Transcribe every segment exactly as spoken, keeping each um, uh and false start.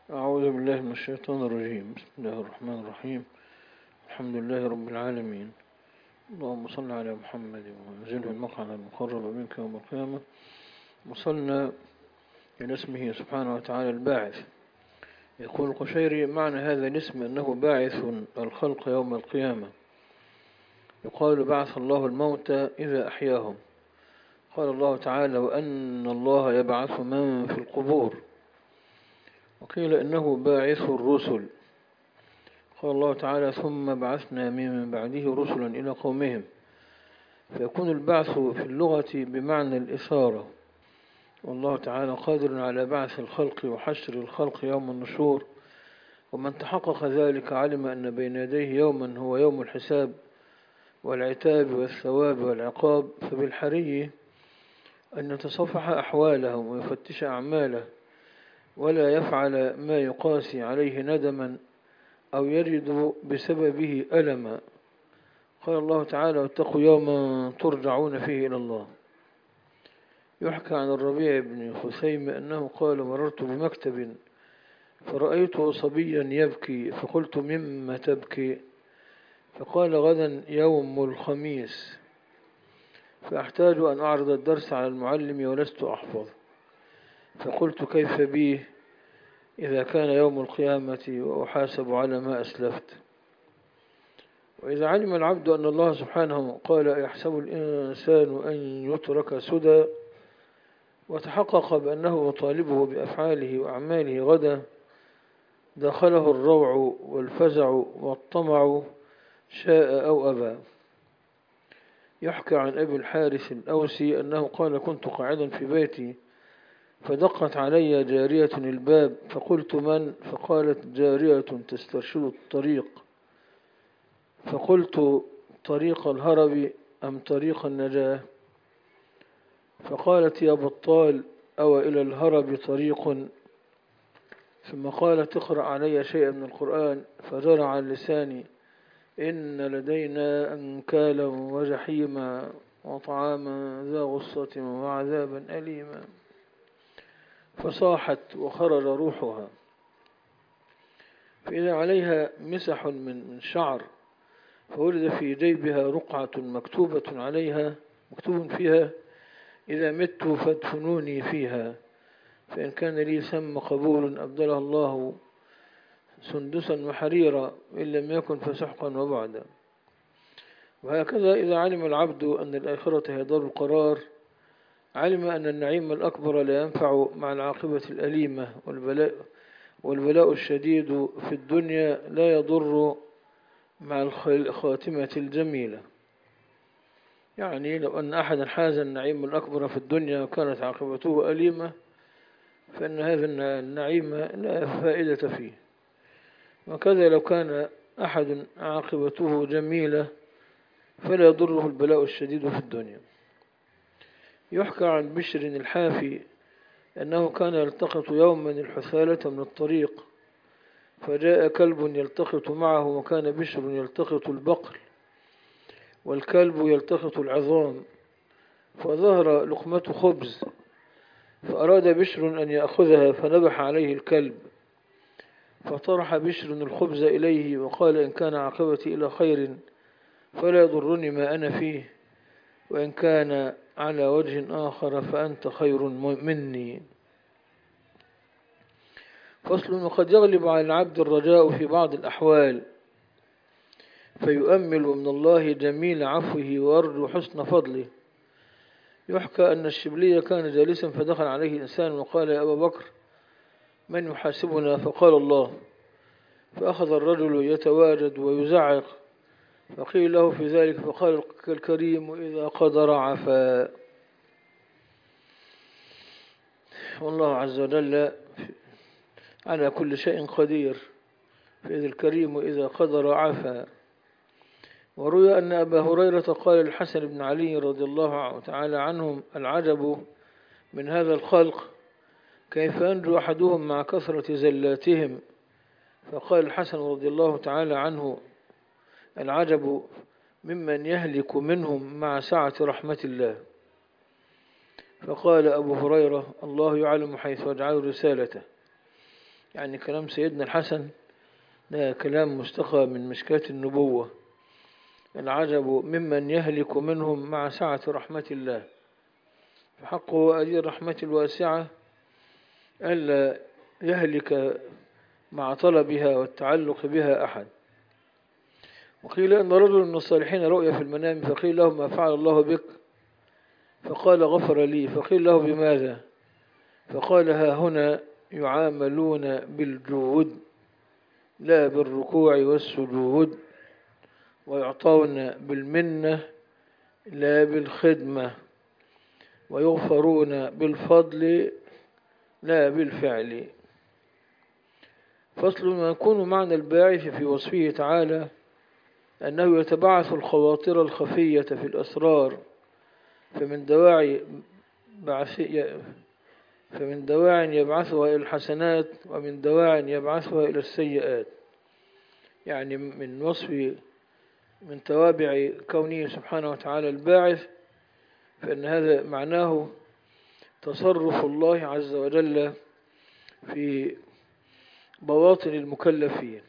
أعوذ بالله من الشيطان الرجيم. بسم الله الرحمن الرحيم. الحمد لله رب العالمين. اللهم صل على محمد وانزله المقعد المقرب منك يوم القيامة. وصلنا إلى اسمه سبحانه وتعالى الباعث. يقول القشيري: معنى هذا الاسم أنه باعث الخلق يوم القيامة. يقال: بعث الله الموتى إذا أحياهم. قال الله تعالى: وأن الله يبعث من في القبور. وقيل إنه باعث الرسل. قال الله تعالى: ثم بعثنا من بعده رسلا إلى قومهم. فيكون البعث في اللغة بمعنى الإثارة، والله تعالى قادر على بعث الخلق وحشر الخلق يوم النشور. ومن تحقق ذلك علم أن بين يديه يوما هو يوم الحساب والعتاب والثواب والعقاب، فبالحري أن يتصفح أحوالهم ويفتش أعماله ولا يفعل ما يقاسي عليه ندما أو يجد بسببه ألما. قال الله تعالى: واتقوا يوما ترجعون فيه إلى الله. يحكى عن الربيع بن خثيم أنه قال: مررت بمكتب فرأيت صبيا يبكي، فقلت: مما تبكي؟ فقال: غدا يوم الخميس، فأحتاج أن أعرض الدرس على المعلم ولست أحفظ. فقلت: كيف بي إذا كان يوم القيامة وأحاسب على ما أسلفت؟ وإذا علم العبد أن الله سبحانه قال: يحسب الإنسان أن يترك سدى، وتحقق بأنه يطالبه بأفعاله وأعماله غدا، دخله الروع والفزع والطمع شاء أو أبى. يحكى عن أبي الحارث الأوسي أنه قال: كنت قاعدا في بيتي فدقت علي جارية الباب، فقلت: من؟ فقالت: جارية تسترشد الطريق. فقلت: طريق الهرب أم طريق النجاة؟ فقالت: يا بطال، أو إلى الهرب طريق؟ ثم قالت: اقرأ علي شيئا من القرآن. فجرى عن لساني: إن لدينا أنكالا وجحيما وطعاما ذا غصة وعذابا أليما. فصاحت وخرج روحها، فإذا عليها مسح من شعر، فولد في جيبها رقعة مكتوبة عليها مكتوب فيها: إذا مت فادفنوني فيها، فإن كان لي ثم قبول أبدلها الله سندسا وحريرا، وإن لم يكن فسحقا وبعدا. وهكذا إذا علم العبد أن الآخرة هي دار القرار، علم أن النعيم الأكبر لا ينفع مع العاقبة الأليمة، والبلاء, والبلاء الشديد في الدنيا لا يضر مع الخاتمة الجميلة. يعني لو أن أحدا حاز النعيم الأكبر في الدنيا وكانت عاقبته أليمة، فإن هذا النعيم لا فائدة فيه. وكذا لو كان أحد عاقبته جميلة فلا يضره البلاء الشديد في الدنيا. يحكى عن بشر الحافي أنه كان يلتقط يوما الحثالة من الطريق، فجاء كلب يلتقط معه، وكان بشر يلتقط البقر والكلب يلتقط العظام، فظهر لقمة خبز، فأراد بشر أن يأخذها، فنبح عليه الكلب، فطرح بشر الخبز إليه وقال: إن كان عاقبتي إلى خير فلا يضرني ما أنا فيه، وإن كان على وجه آخر فأنت خير مني. فصل: وقد يغلب على العبد الرجاء في بعض الأحوال، فيؤمل من الله جميل عفوه ويرجو حسن فضله. يحكى أن الشبلي كان جالسا فدخل عليه إنسان وقال: يا أبا بكر، من يحاسبنا؟ فقال: الله. فأخذ الرجل يتواجد ويزعق، فقيل له في ذلك، فقال: الكريم إذا قدر عفا. والله عز وجل على كل شيء قدير، فإذا الكريم إذا قدر عفا. وروي أن أبا هريرة قال للحسن بن علي رضي الله تعالى عنهم: العجب من هذا الخلق، كيف ينجو أحدهم مع كثرة زلاتهم؟ فقال الحسن رضي الله تعالى عنه: العجب ممن يهلك منهم مع سعة رحمة الله. فقال أبو هريرة: الله يعلم حيث يجعل رسالته. يعني كلام سيدنا الحسن ده كلام مستقى من مشكاة النبوة. العجب ممن يهلك منهم مع سعة رحمة الله، فحقه هذه الرحمة الواسعة ألا يهلك مع طلبها والتعلق بها أحد. وقيل أن رجل من الصالحين رؤيا في المنام فقيل له ما فعل الله بك؟ فقال غفر لي. فقيل له بماذا؟ فقال ها هنا يعاملون بالجود لا بالركوع والسجود، ويعطون بالمنة لا بالخدمة، ويغفرون بالفضل لا بالفعل. فصل ما يكون معنى الباعث في وصفه تعالى أنه يتبعث الخواطر الخفية في الأسرار، فمن دواعي بعث فمن دواع يبعثها إلى الحسنات ومن دواع يبعثها إلى السيئات. يعني من وصف من توابع كونه سبحانه وتعالى الباعث، فإن هذا معناه تصرف الله عز وجل في بواطن المكلفين.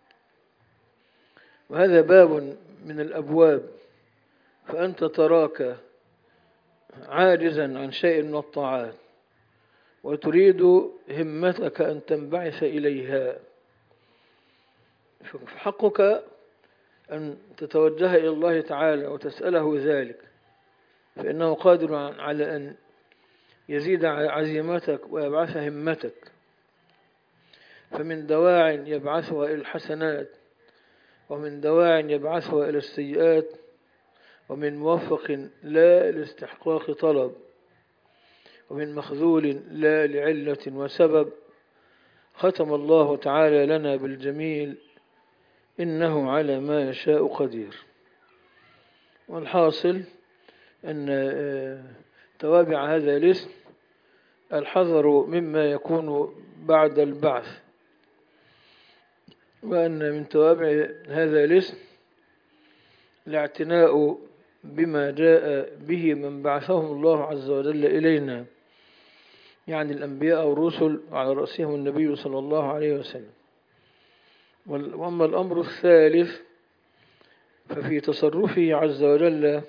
وهذا باب من الأبواب، فأنت تراك عاجزا عن شيء من الطاعات وتريد همتك أن تنبعث إليها، فحقك أن تتوجه إلى الله تعالى وتسأله ذلك، فإنه قادر على أن يزيد عزيمتك ويبعث همتك. فمن دواع يبعثها إلى الحسنات ومن دواع يبعثها إلى السيئات، ومن موفق لا لاستحقاق طلب، ومن مخذول لا لعلة وسبب. ختم الله تعالى لنا بالجميل إنه على ما يشاء قدير. والحاصل أن توابع هذا الاسم الحذر مما يكون بعد البعث، وأن من توابع هذا الاسم الاعتناء بما جاء به من بعثهم الله عز وجل إلينا، يعني الأنبياء والرسل على رأسهم النبي صلى الله عليه وسلم. وأما الأمر الثالث ففي تصرفه عز وجل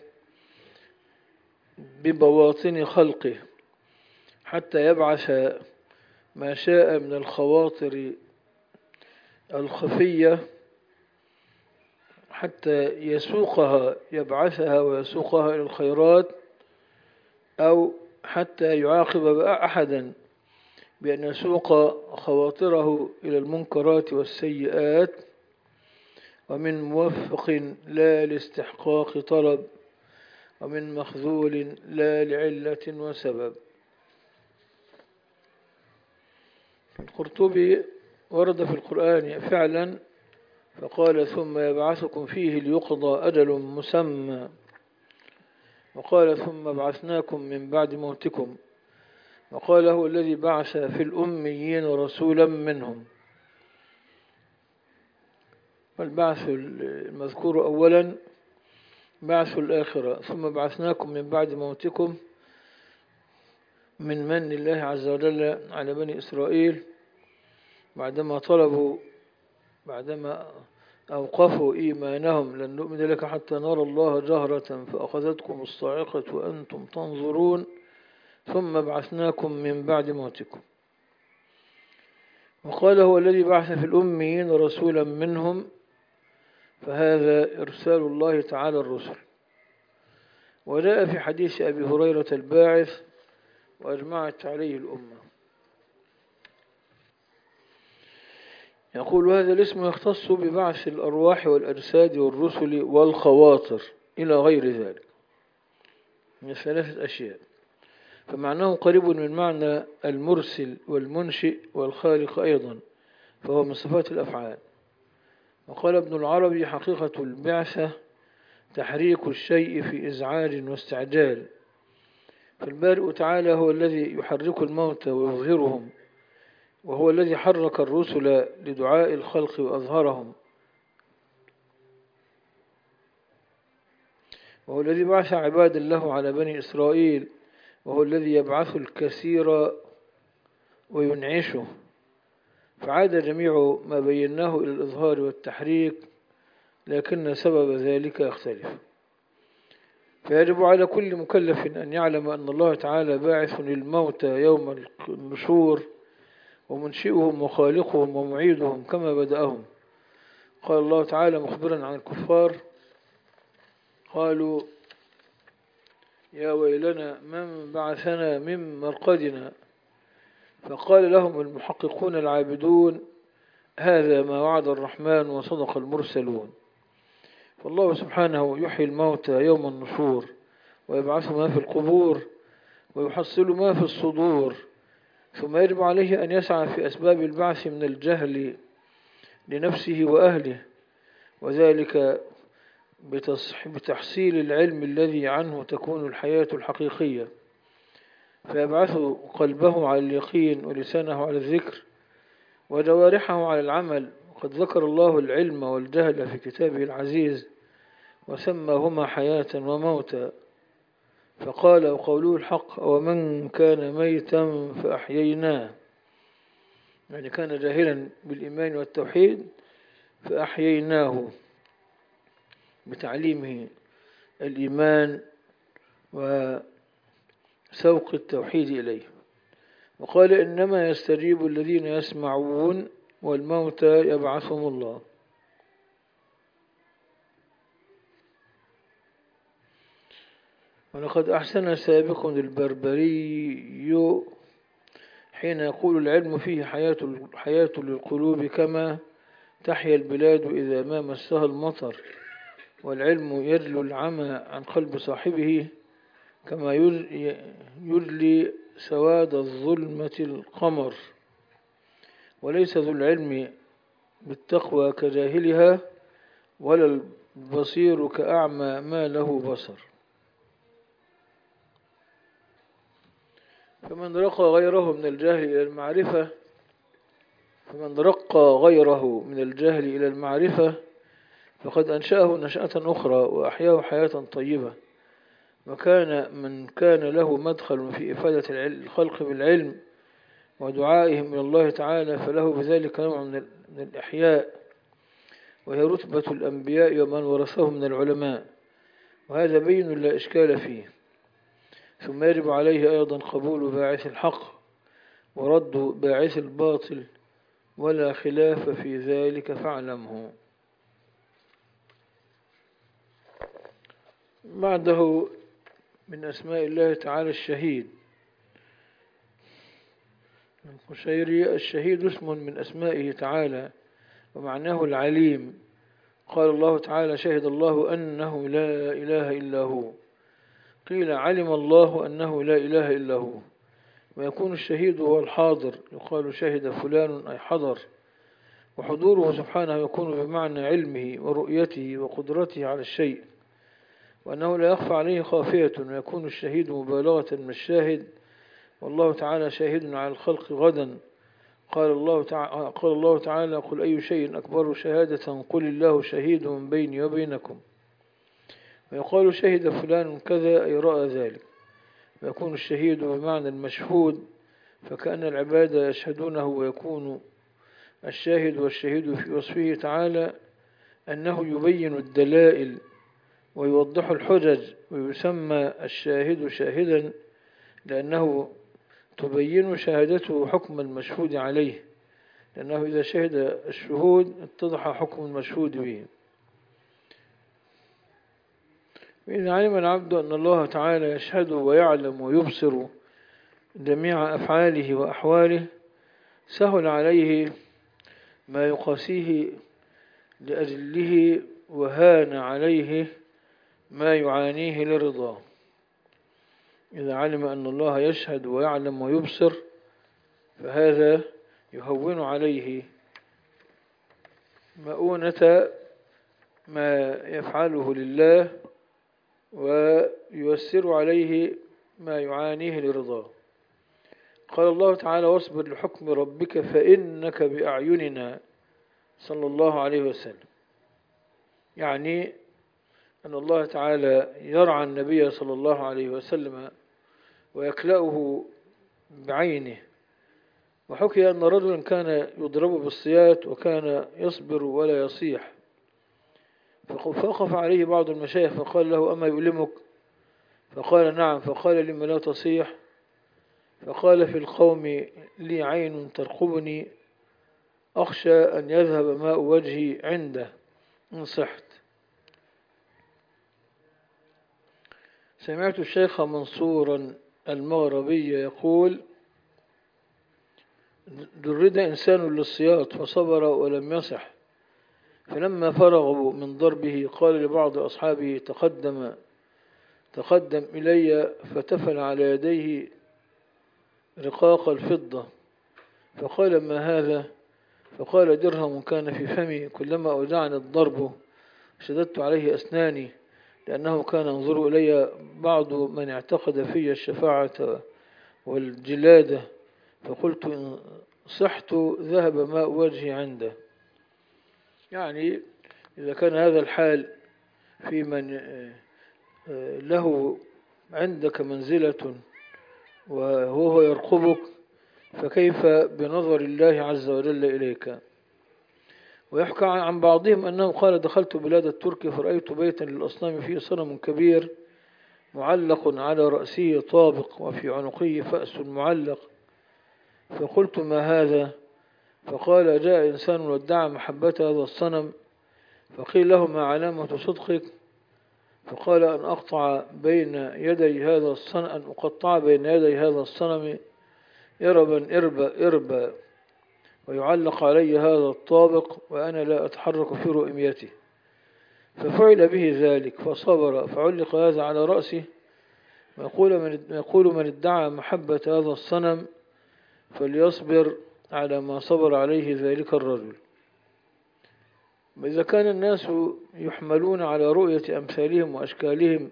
ببواطن خلقه حتى يبعث ما شاء من الخواطر الخفية، حتى يسوقها يبعثها ويسوقها إلى الخيرات، أو حتى يعاقب أحدا بأن يسوق خواطره إلى المنكرات والسيئات. ومن موفق لا لاستحقاق طلب، ومن مخذول لا لعلة وسبب. القرطبي ورد في القرآن فعلا فقال ثم يبعثكم فيه ليقضى أجل مسمى، وقال ثم بعثناكم من بعد موتكم، وقال هو الذي بعث في الأميين رسولا منهم. والبعث المذكور أولا بعث الآخرة، ثم بعثناكم من بعد موتكم من من الله عز وجل على بني إسرائيل بعدما طلبوا بعدما أوقفوا إيمانهم لن نؤمن لك حتى نرى الله جهرة فأخذتكم الصاعقة وأنتم تنظرون، ثم بعثناكم من بعد موتكم. وقال هو الذي بعث في الأميين رسولا منهم، فهذا إرسال الله تعالى الرسل. وجاء في حديث أبي هريرة الباعث وأجمعت عليه الأمة. يقول هذا الاسم يختص ببعث الأرواح والأجساد والرسل والخواطر إلى غير ذلك من ثلاثة أشياء، فمعناه قريب من معنى المرسل والمنشئ والخالق أيضا، فهو من صفات الأفعال. وقال ابن العربي حقيقة البعثة تحريك الشيء في إزعاج واستعجال، فالبارئ تعالى هو الذي يحرك الموتى ويظهرهم، وهو الذي حرك الرسل لدعاء الخلق وأظهرهم، وهو الذي بعث عباد الله على بني إسرائيل، وهو الذي يبعث الكثير وينعشه، فعاد جميع ما بيناه إلى الإظهار والتحريك، لكن سبب ذلك يختلف. فيجب على كل مكلف أن يعلم أن الله تعالى باعث للموتى يوم النشور، ومنشئهم وخالقهم ومعيدهم كما بدأهم. قال الله تعالى مخبرا عن الكفار: قالوا يا ويلنا من بعثنا من مرقدنا. فقال لهم المحققون العابدون: هذا ما وعد الرحمن وصدق المرسلون. فالله سبحانه يحيي الموتى يوم النشور، ويبعث ما في القبور، ويحصل ما في الصدور، ثم يجب عليه أن يسعى في أسباب البعث من الجهل لنفسه وأهله، وذلك بتحصيل العلم الذي عنه تكون الحياة الحقيقية، فيبعث قلبه على اليقين ولسانه على الذكر وجوارحه على العمل. وقد ذكر الله العلم والجهل في كتابه العزيز وسماهما حياة وموتا، فقال وقوله الحق: ومن كان ميتا فأحييناه، يعني كان جاهلا بالإيمان والتوحيد فأحييناه بتعليمه الإيمان وسوق التوحيد إليه. وقال إنما يستجيب الذين يسمعون والموتى يبعثهم الله. ولقد أحسن سابق البربري حين يقول العلم فيه حياة حياة للقلوب كما تحيا البلاد إذا ما مسها المطر، والعلم يجلو العمى عن قلب صاحبه كما يجلي سواد الظلمة القمر. وليس ذو العلم بالتقوى كجاهلها، ولا البصير كأعمى ما له بصر. فمن رقى غيره من الجهل إلى المعرفة فمن رقى غيره من الجهل إلى المعرفة فقد أنشأه نشأة أخرى وأحياه حياة طيبة. وكان من كان له مدخل في إفادة الخلق بالعلم ودعائهم إلى الله تعالى فله بذلك نوع من الإحياء، وهي رتبة الأنبياء ومن ورثهم من العلماء، وهذا بين لا إشكال فيه. ثم يجب عليه أيضا قبول باعث الحق ورد باعث الباطل، ولا خلاف في ذلك فاعلمه. بعده من أسماء الله تعالى الشهيد. الشهيد اسم من أسمائه تعالى ومعناه العليم. قال الله تعالى: شهد الله أنه لا إله إلا هو. قيل علم الله أنه لا إله إلا هو. ويكون الشهيد هو الحاضر، يقال شهد فلان أي حضر. وحضوره سبحانه يكون بمعنى علمه ورؤيته وقدرته على الشيء، وأنه لا يخفى عليه خافية، ويكون الشهيد مبالغة من الشاهد. والله تعالى شاهد على الخلق غدا. قال الله تعالى, قال الله تعالى: قل أي شيء أكبر شهادة قل الله شهيد من بيني وبينكم. ويقال شهد فلان كذا أي رأى ذلك. ويكون الشهيد بمعنى المشهود، فكأن العباد يشهدونه، ويكون الشاهد والشهيد في وصفه تعالى أنه يبين الدلائل ويوضح الحجج، ويسمى الشاهد شاهدا لأنه تبين شهادته حكم المشهود عليه، لأنه إذا شهد الشهود اتضح حكم المشهود به. وإذا علم العبد أن الله تعالى يشهد ويعلم ويبصر جميع أفعاله وأحواله سهل عليه ما يقاسيه لأجله، وهان عليه ما يعانيه لرضاه. إذا علم أن الله يشهد ويعلم ويبصر فهذا يهون عليه مؤونة ما يفعله لله، وييسر عليه ما يعانيه لرضاه. قال الله تعالى: واصبر لحكم ربك فإنك بأعيننا، صلى الله عليه وسلم. يعني أن الله تعالى يرعى النبي صلى الله عليه وسلم ويكلأه بعينه، وحكي أن رجلا كان يضرب بالسياط وكان يصبر ولا يصيح، فوقف عليه بعض المشايخ فقال له: أما يؤلمك؟ فقال: نعم. فقال: لم لا تصيح؟ فقال: في القوم لي عين ترقبني، أخشى أن يذهب ماء وجهي عنده إن صحت. سمعت الشيخ منصورا المغربي يقول: درد إنسان للسياط فصبر ولم يصح، فلما فرغوا من ضربه قال لبعض أصحابه: تقدم تقدم إلي، فتفل على يديه رقاق الفضة، فقال: ما هذا؟ فقال: درهم كان في فمي، كلما أوجعني الضرب شددت عليه أسناني، لأنه كان ينظر إلي بعض من اعتقد في الشفاعة والجلادة، فقلت: إن صحت ذهب ماء وجهي عنده. يعني إذا كان هذا الحال في من له عندك منزلة وهو يرقبك، فكيف بنظر الله عز وجل إليك؟ ويحكى عن بعضهم أنه قال: دخلت بلاد الترك فرأيت بيتا للأصنام فيه صنم كبير معلق على رأسه طابق وفي عنقه فأس معلق، فقلت: ما هذا؟ فقال: جاء إنسان وادعى محبة هذا الصنم، فقيل له: ما علامة صدقك؟ فقال: أن أقطع بين يدي هذا الصنم أن أقطع بين يدي هذا الصنم إربا إربا إربا، ويعلق علي هذا الطابق وأنا لا أتحرك في رؤيته. ففعل به ذلك فصبر، فعلق هذا على رأسه. يقول من يقول من ادعى محبة هذا الصنم فليصبر على ما صبر عليه ذلك الرجل. إذا كان الناس يحملون على رؤية أمثالهم وأشكالهم،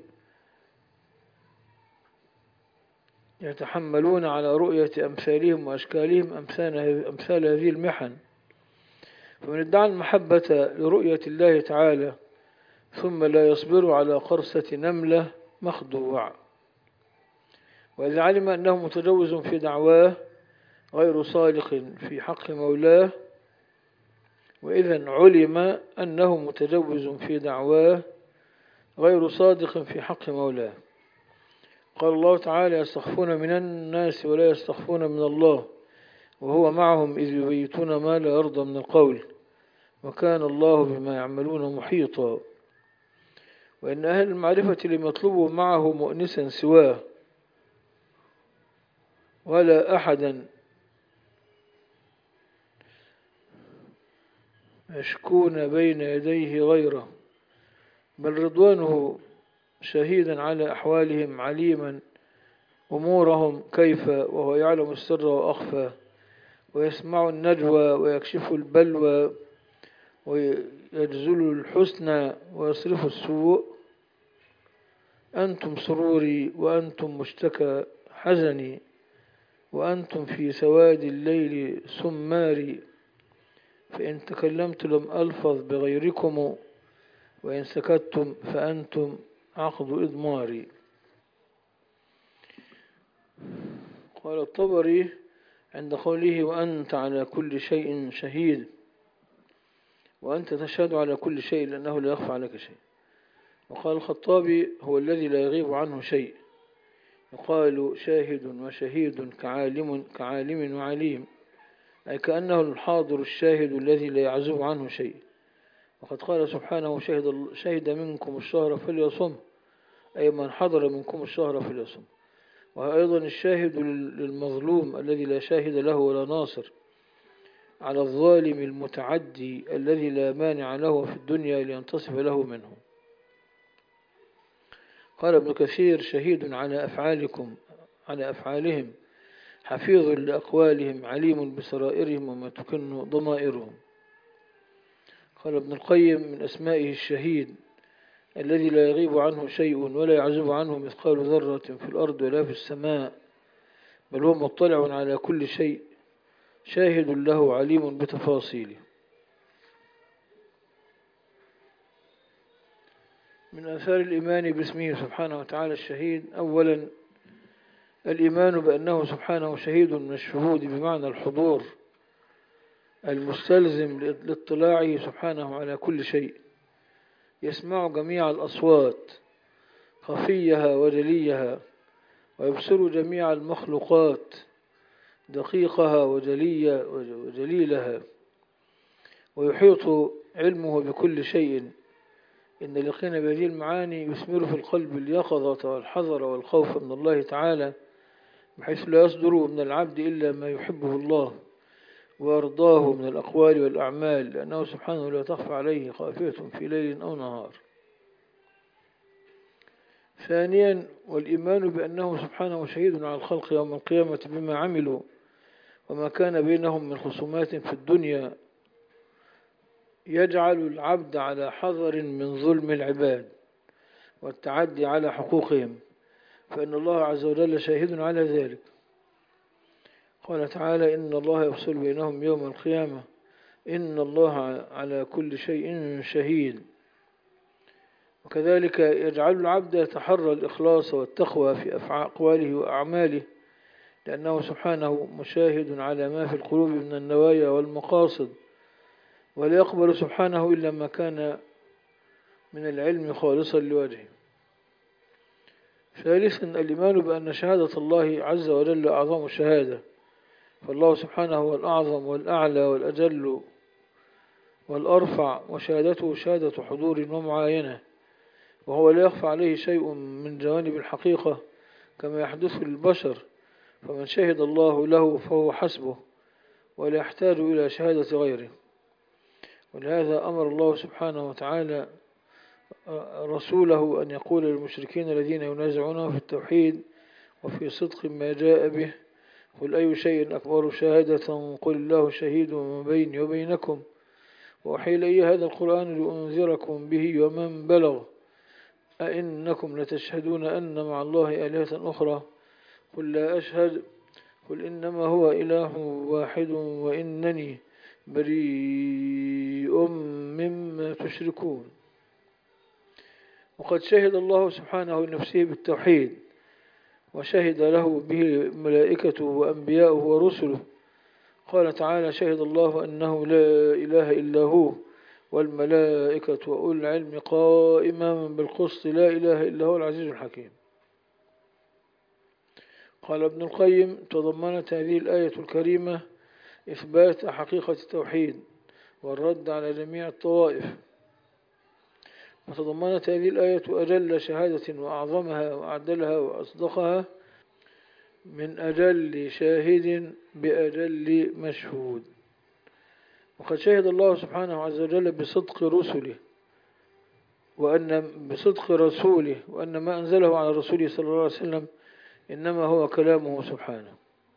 يتحملون على رؤية أمثالهم وأشكالهم أمثال هذه المحن، فمن ادعى المحبة لرؤية الله تعالى ثم لا يصبر على قرصة نملة مخدوع. وإذا علم أنه متجوز في دعواه غير صادق في حق مولاه، وإذا علم أنه متجوز في دعواه غير صادق في حق مولاه. قال الله تعالى: يستخفون من الناس ولا يستخفون من الله وهو معهم إذ يبيتون ما لا يرضى من القول وكان الله بما يعملون محيطا. وإن أهل المعرفة لم يطلبوا معه مؤنسا سواه، ولا أحدا يشكون بين يديه غيره، بل رضوانه شهيدا على أحوالهم عليما أمورهم كيف، وهو يعلم السر وأخفى، ويسمع النجوى ويكشف البلوى، ويجزل الحسنى ويصرف السوء. أنتم سروري وأنتم مشتكى حزني، وأنتم في سواد الليل سماري، فإن تكلمت لم ألفظ بغيركم، وإن سكتتم فأنتم عقد إضماري. قال الطبري عند قوله: وأنت على كل شيء شهيد، وأنت تشهد على كل شيء لأنه لا يخفى عليك شيء. وقال الخطابي: هو الذي لا يغيب عنه شيء. يقال شاهد وشهيد كعالم كعالم وعليم، أي كأنه الحاضر الشاهد الذي لا يعزب عنه شيء. وقد قال سبحانه: شهد, شهد منكم الشهر فليصم، أي من حضر منكم الشهر فليصم. وأيضا الشاهد للمظلوم الذي لا شاهد له ولا ناصر، على الظالم المتعدي الذي لا مانع له في الدنيا لينتصف له منه. قال ابن كثير: شهيد على أفعالكم على أفعالهم، حفيظ لأقوالهم، عليم بسرائرهم وما تكن ضمائرهم. قال ابن القيم: من أسمائه الشهيد الذي لا يغيب عنه شيء ولا يعزب عنه مثقال ذرة في الأرض ولا في السماء، بل هو مطلع على كل شيء، شاهد له عليم بتفاصيله. من آثار الإيمان باسمه سبحانه وتعالى الشهيد: أولا الإيمان بأنه سبحانه شهيد من الشهود بمعنى الحضور المستلزم لاطلاعه سبحانه على كل شيء، يسمع جميع الأصوات خفيها وجليها، ويبصر جميع المخلوقات دقيقها وجليلها، ويحيط علمه بكل شيء. إن اليقين بهذه المعاني يثمر في القلب اليقظة والحذر والخوف من الله تعالى، بحيث لا يصدر من العبد إلا ما يحبه الله ويرضاه من الأقوال والأعمال، لأنه سبحانه لا تخفى عليه خافية في ليل أو نهار. ثانيا، والإيمان بأنه سبحانه شهيد على الخلق يوم القيامة بما عملوا وما كان بينهم من خصومات في الدنيا، يجعل العبد على حذر من ظلم العباد والتعدي على حقوقهم، فإن الله عز وجل شاهد على ذلك. قال تعالى: إن الله يفصل بينهم يوم القيامة إن الله على كل شيء شهيد. وكذلك يجعل العبد يتحرى الإخلاص والتقوى في أقواله وأعماله، لأنه سبحانه مشاهد على ما في القلوب من النوايا والمقاصد، ولا يقبل سبحانه إلا ما كان من العلم خالصا لوجهه. ثالثا، الإيمان بأن شهادة الله عز وجل أعظم شهادة، فالله سبحانه هو الأعظم والأعلى والأجل والأرفع، وشهادته شهادة حضور ومعاينة، وهو لا يخفى عليه شيء من جوانب الحقيقة كما يحدث للبشر، فمن شهد الله له فهو حسبه ولا يحتاج إلى شهادة غيره. ولهذا أمر الله سبحانه وتعالى رسوله أن يقول للمشركين الذين ينازعونه في التوحيد وفي صدق ما جاء به: قل أي شيء أكبر شهادة قل الله شهيد بيني وبينكم وأوحي إلي هذا القرآن لأنذركم به ومن بلغ أئنكم لتشهدون أن مع الله آلهة أخرى قل لا أشهد قل إنما هو إله واحد وإنني بريء مما تشركون. وقد شهد الله سبحانه لنفسه بالتوحيد، وشهد له به ملائكته وأنبياؤه ورسله. قال تعالى: شهد الله أنه لا إله إلا هو والملائكة وأولو العلم قائما بالقسط لا إله إلا هو العزيز الحكيم. قال ابن القيم: تضمنت هذه الآية الكريمة إثبات حقيقة التوحيد والرد على جميع الطوائف. وتضمنت هذه الآية أجل شهادة وأعظمها وأعدلها وأصدقها من أجل شاهد بأجل مشهود. وقد شهد الله سبحانه عز وجل بصدق رسله وأن بصدق رسوله وأن ما أنزله على رسوله صلى الله عليه وسلم إنما هو كلامه سبحانه.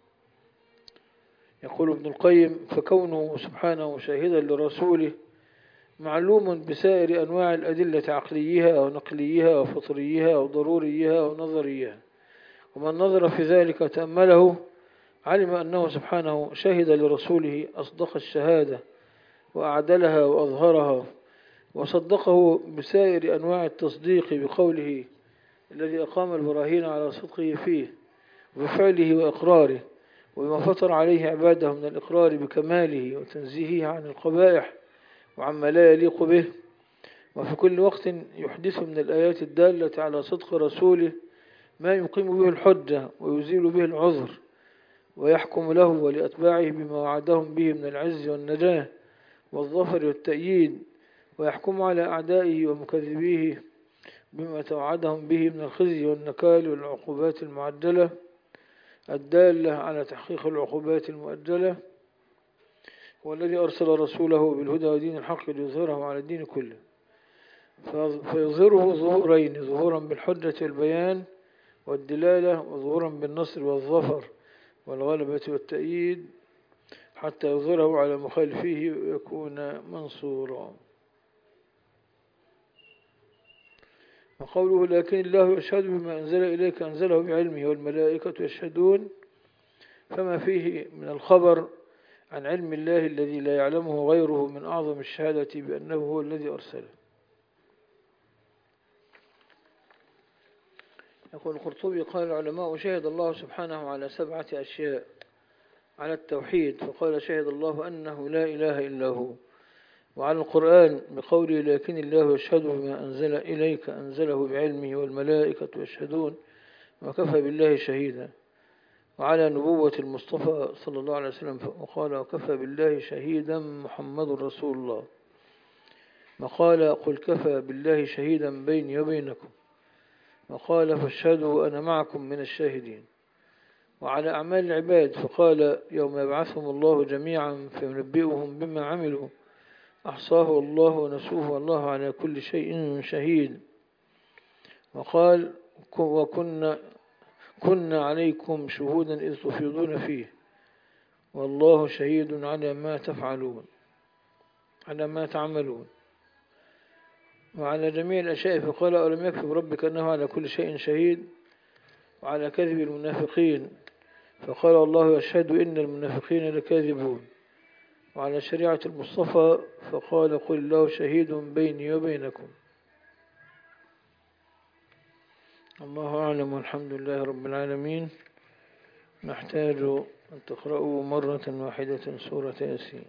يقول ابن القيم: فكونه سبحانه شاهدا لرسوله معلوم بسائر أنواع الأدلة عقليها ونقليها وفطريها وضروريها ونظريها، ومن نظر في ذلك تأمله علم أنه سبحانه شهد لرسوله أصدق الشهادة وأعدلها وأظهرها، وصدقه بسائر أنواع التصديق بقوله الذي أقام البراهين على صدقه فيه وبفعله وإقراره، وبما فطر عليه عباده من الإقرار بكماله وتنزيهه عن القبائح وعما لا يليق به. وفي كل وقت يحدث من الآيات الدالة على صدق رسوله ما يقيم به الحجة ويزيل به العذر، ويحكم له ولأتباعه بما وعدهم به من العز والنجاة والظفر والتأييد، ويحكم على أعدائه ومكذبيه بما توعدهم به من الخزي والنكال والعقوبات المعجلة الدالة على تحقيق العقوبات المؤجلة. والذي أرسل رسوله بالهدى ودين الحق ليظهره على الدين كله، فيظهره ظهورين: ظهورا بالحجة والبيان والدلالة، وظهورا بالنصر والظفر والغلبة والتأييد، حتى يظهره على مخالفيه ويكون منصورا. وقوله: لكن الله يشهد بما أنزل إليك أنزله بعلمه والملائكة يشهدون، فما فيه من الخبر عن علم الله الذي لا يعلمه غيره من أعظم الشهادة بأنه هو الذي أرسله. يقول القرطبي قال العلماء شهد الله سبحانه على سبعة أشياء على التوحيد، فقال شهد الله أنه لا إله إلا هو، وعلى القرآن بقوله لكن الله يشهد بما أنزل إليك أنزله بعلمه والملائكة يشهدون وكفى بالله شهيدا، وعلى نبوة المصطفى صلى الله عليه وسلم وقال وكفى بالله شهيدا محمد رسول الله، وقال قل كفى بالله شهيدا بيني وبينكم، وقال فاشهدوا أنا معكم من الشاهدين، وعلى أعمال العباد فقال يوم يبعثهم الله جميعا فينبئهم بما عملوا أحصاه الله ونسوه والله على كل شيء شهيد، وقال وكنا كنا عليكم شهودا إذ تفيضون فيه والله شهيد على ما تفعلون على ما تعملون، وعلى جميع الأشياء فقال ألم يكفي بربك أنه على كل شيء شهيد، وعلى كذب المنافقين فقال الله يشهد إن المنافقين لكاذبون، وعلى شريعة المصطفى فقال قل الله شهيد بيني وبينكم. الله أعلم والحمد لله رب العالمين. نحتاج أن تقرأوا مرة واحدة سورة ياسين.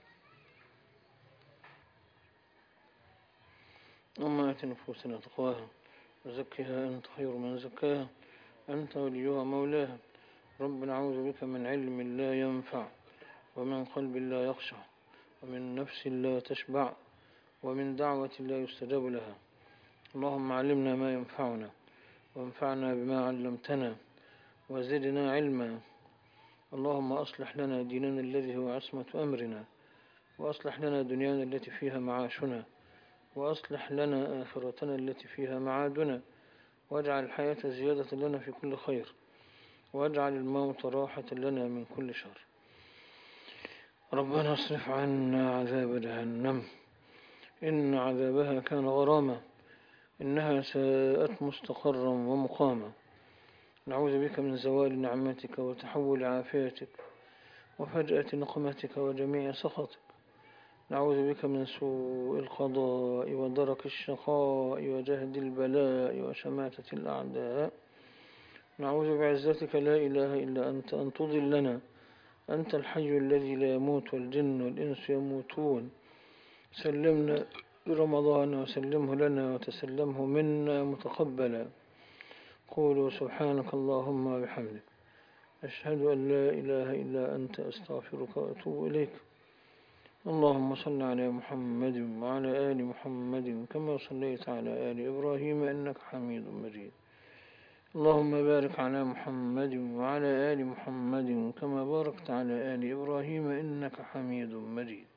اللهم آت نفوسنا تقواها وزكها أنت خير من زكاها أنت وليها مولاها. رب نعوذ بك من علم لا ينفع ومن قلب لا يخشع ومن نفس لا تشبع ومن دعوة لا يستجاب لها. اللهم علمنا ما ينفعنا وانفعنا بما علمتنا وزدنا علما. اللهم أصلح لنا ديننا الذي هو عصمة أمرنا، وأصلح لنا دنيانا التي فيها معاشنا، وأصلح لنا آخرتنا التي فيها معادنا، واجعل الحياة زيادة لنا في كل خير، واجعل الموت راحة لنا من كل شر. ربنا اصرف عنا عذاب جهنم إن عذابها كان غراما إنها ساءت مستقرا ومقاما. نعوذ بك من زوال نعمتك وتحول عافيتك وفجأة نقمتك وجميع سخطك. نعوذ بك من سوء القضاء ودرك الشقاء وجهد البلاء وشماتة الأعداء. نعوذ بعزتك لا إله إلا أنت أن تضلنا. أنت الحي الذي لا يموت والجن والإنس يموتون. سلمنا برمضان وسلمه لنا وتسلمه منا متقبلا. قولوا سبحانك اللهم وبحمدك أشهد أن لا إله إلا أنت أستغفرك وأتوب إليك. اللهم صل على محمد وعلى آل محمد كما صليت على آل إبراهيم إنك حميد مجيد. اللهم بارك على محمد وعلى آل محمد كما باركت على آل إبراهيم إنك حميد مجيد.